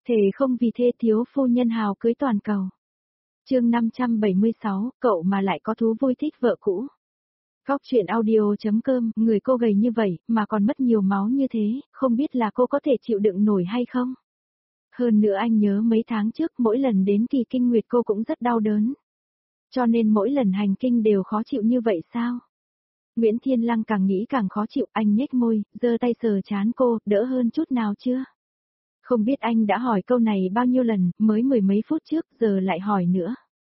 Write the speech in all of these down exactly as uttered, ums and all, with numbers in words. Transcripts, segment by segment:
Thề không vì thê thiếu phu nhân hào cưới toàn cầu. Chương năm trăm bảy mươi sáu, cậu mà lại có thú vui thích vợ cũ. Góc chuyện audio.com, người cô gầy như vậy, mà còn mất nhiều máu như thế, không biết là cô có thể chịu đựng nổi hay không? Hơn nữa anh nhớ mấy tháng trước mỗi lần đến kỳ kinh nguyệt cô cũng rất đau đớn. Cho nên mỗi lần hành kinh đều khó chịu như vậy sao? Nguyễn Thiên Lăng càng nghĩ càng khó chịu, anh nhếch môi, giơ tay sờ trán cô, đỡ hơn chút nào chưa? Không biết anh đã hỏi câu này bao nhiêu lần, mới mười mấy phút trước, giờ lại hỏi nữa.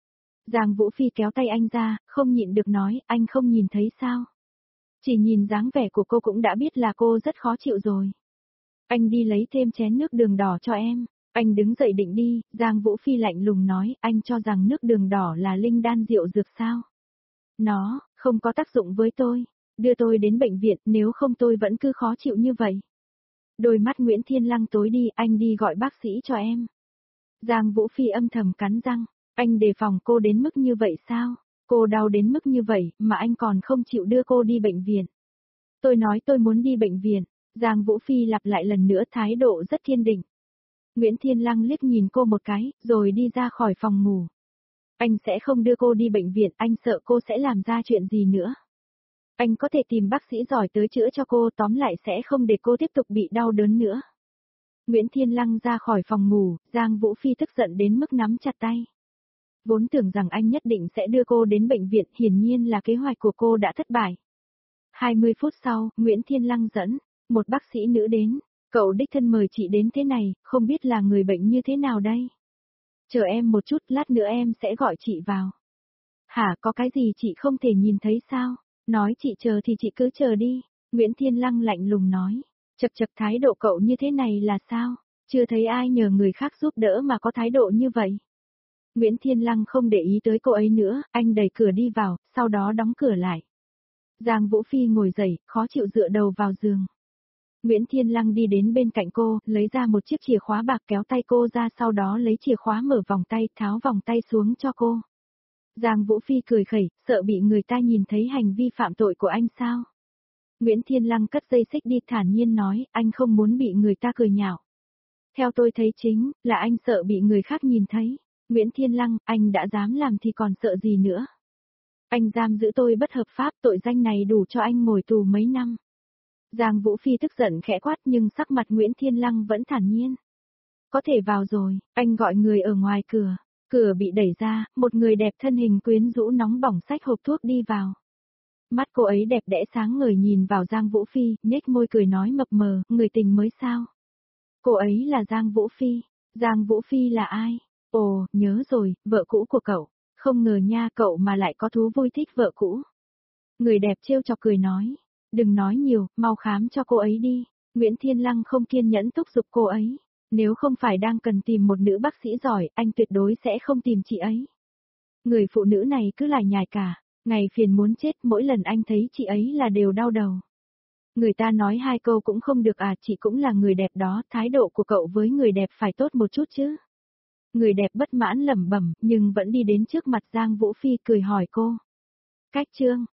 Giang Vũ Phi kéo tay anh ra, không nhịn được nói, anh không nhìn thấy sao? Chỉ nhìn dáng vẻ của cô cũng đã biết là cô rất khó chịu rồi. Anh đi lấy thêm chén nước đường đỏ cho em. Anh đứng dậy định đi, Giang Vũ Phi lạnh lùng nói, anh cho rằng nước đường đỏ là linh đan rượu dược sao? Nó, không có tác dụng với tôi. Đưa tôi đến bệnh viện, nếu không tôi vẫn cứ khó chịu như vậy. Đôi mắt Nguyễn Thiên Lăng tối đi, anh đi gọi bác sĩ cho em. Giang Vũ Phi âm thầm cắn răng, anh đề phòng cô đến mức như vậy sao? Cô đau đến mức như vậy, mà anh còn không chịu đưa cô đi bệnh viện. Tôi nói tôi muốn đi bệnh viện, Giang Vũ Phi lặp lại lần nữa thái độ rất kiên định. Nguyễn Thiên Lăng liếc nhìn cô một cái, rồi đi ra khỏi phòng ngủ. Anh sẽ không đưa cô đi bệnh viện, anh sợ cô sẽ làm ra chuyện gì nữa. Anh có thể tìm bác sĩ giỏi tới chữa cho cô, tóm lại sẽ không để cô tiếp tục bị đau đớn nữa. Nguyễn Thiên Lăng ra khỏi phòng ngủ, Giang Vũ Phi tức giận đến mức nắm chặt tay. Vốn tưởng rằng anh nhất định sẽ đưa cô đến bệnh viện, hiển nhiên là kế hoạch của cô đã thất bại. hai mươi phút sau, Nguyễn Thiên Lăng dẫn một bác sĩ nữ đến. Cậu đích thân mời chị đến thế này, không biết là người bệnh như thế nào đây? Chờ em một chút, lát nữa em sẽ gọi chị vào. Hả, có cái gì chị không thể nhìn thấy sao? Nói chị chờ thì chị cứ chờ đi. Nguyễn Thiên Lăng lạnh lùng nói. Chật chật, thái độ cậu như thế này là sao? Chưa thấy ai nhờ người khác giúp đỡ mà có thái độ như vậy. Nguyễn Thiên Lăng không để ý tới cô ấy nữa, anh đẩy cửa đi vào, sau đó đóng cửa lại. Giang Vũ Phi ngồi dậy, khó chịu dựa đầu vào giường. Nguyễn Thiên Lăng đi đến bên cạnh cô, lấy ra một chiếc chìa khóa bạc kéo tay cô ra, sau đó lấy chìa khóa mở vòng tay, tháo vòng tay xuống cho cô. Giang Vũ Phi cười khẩy, sợ bị người ta nhìn thấy hành vi phạm tội của anh sao? Nguyễn Thiên Lăng cất dây xích đi, thản nhiên nói, anh không muốn bị người ta cười nhạo. Theo tôi thấy chính là anh sợ bị người khác nhìn thấy. Nguyễn Thiên Lăng, anh đã dám làm thì còn sợ gì nữa? Anh giam giữ tôi bất hợp pháp, tội danh này đủ cho anh ngồi tù mấy năm. Giang Vũ Phi tức giận khẽ quát, nhưng sắc mặt Nguyễn Thiên Lăng vẫn thản nhiên. Có thể vào rồi, anh gọi người ở ngoài cửa. Cửa bị đẩy ra, một người đẹp thân hình quyến rũ nóng bỏng xách hộp thuốc đi vào. Mắt cô ấy đẹp đẽ sáng ngời nhìn vào Giang Vũ Phi, nhếch môi cười nói mập mờ, người tình mới sao? Cô ấy là Giang Vũ Phi. Giang Vũ Phi là ai? Ồ, nhớ rồi, vợ cũ của cậu. Không ngờ nha, cậu mà lại có thú vui thích vợ cũ. Người đẹp trêu chọc cười nói. Đừng nói nhiều, mau khám cho cô ấy đi. Nguyễn Thiên Lăng không kiên nhẫn thúc giục cô ấy. Nếu không phải đang cần tìm một nữ bác sĩ giỏi, anh tuyệt đối sẽ không tìm chị ấy. Người phụ nữ này cứ lải nhải cả, ngày phiền muốn chết, mỗi lần anh thấy chị ấy là đều đau đầu. Người ta nói hai câu cũng không được à, chị cũng là người đẹp đó, thái độ của cậu với người đẹp phải tốt một chút chứ. Người đẹp bất mãn lẩm bẩm, nhưng vẫn đi đến trước mặt Giang Vũ Phi cười hỏi cô. Cách chương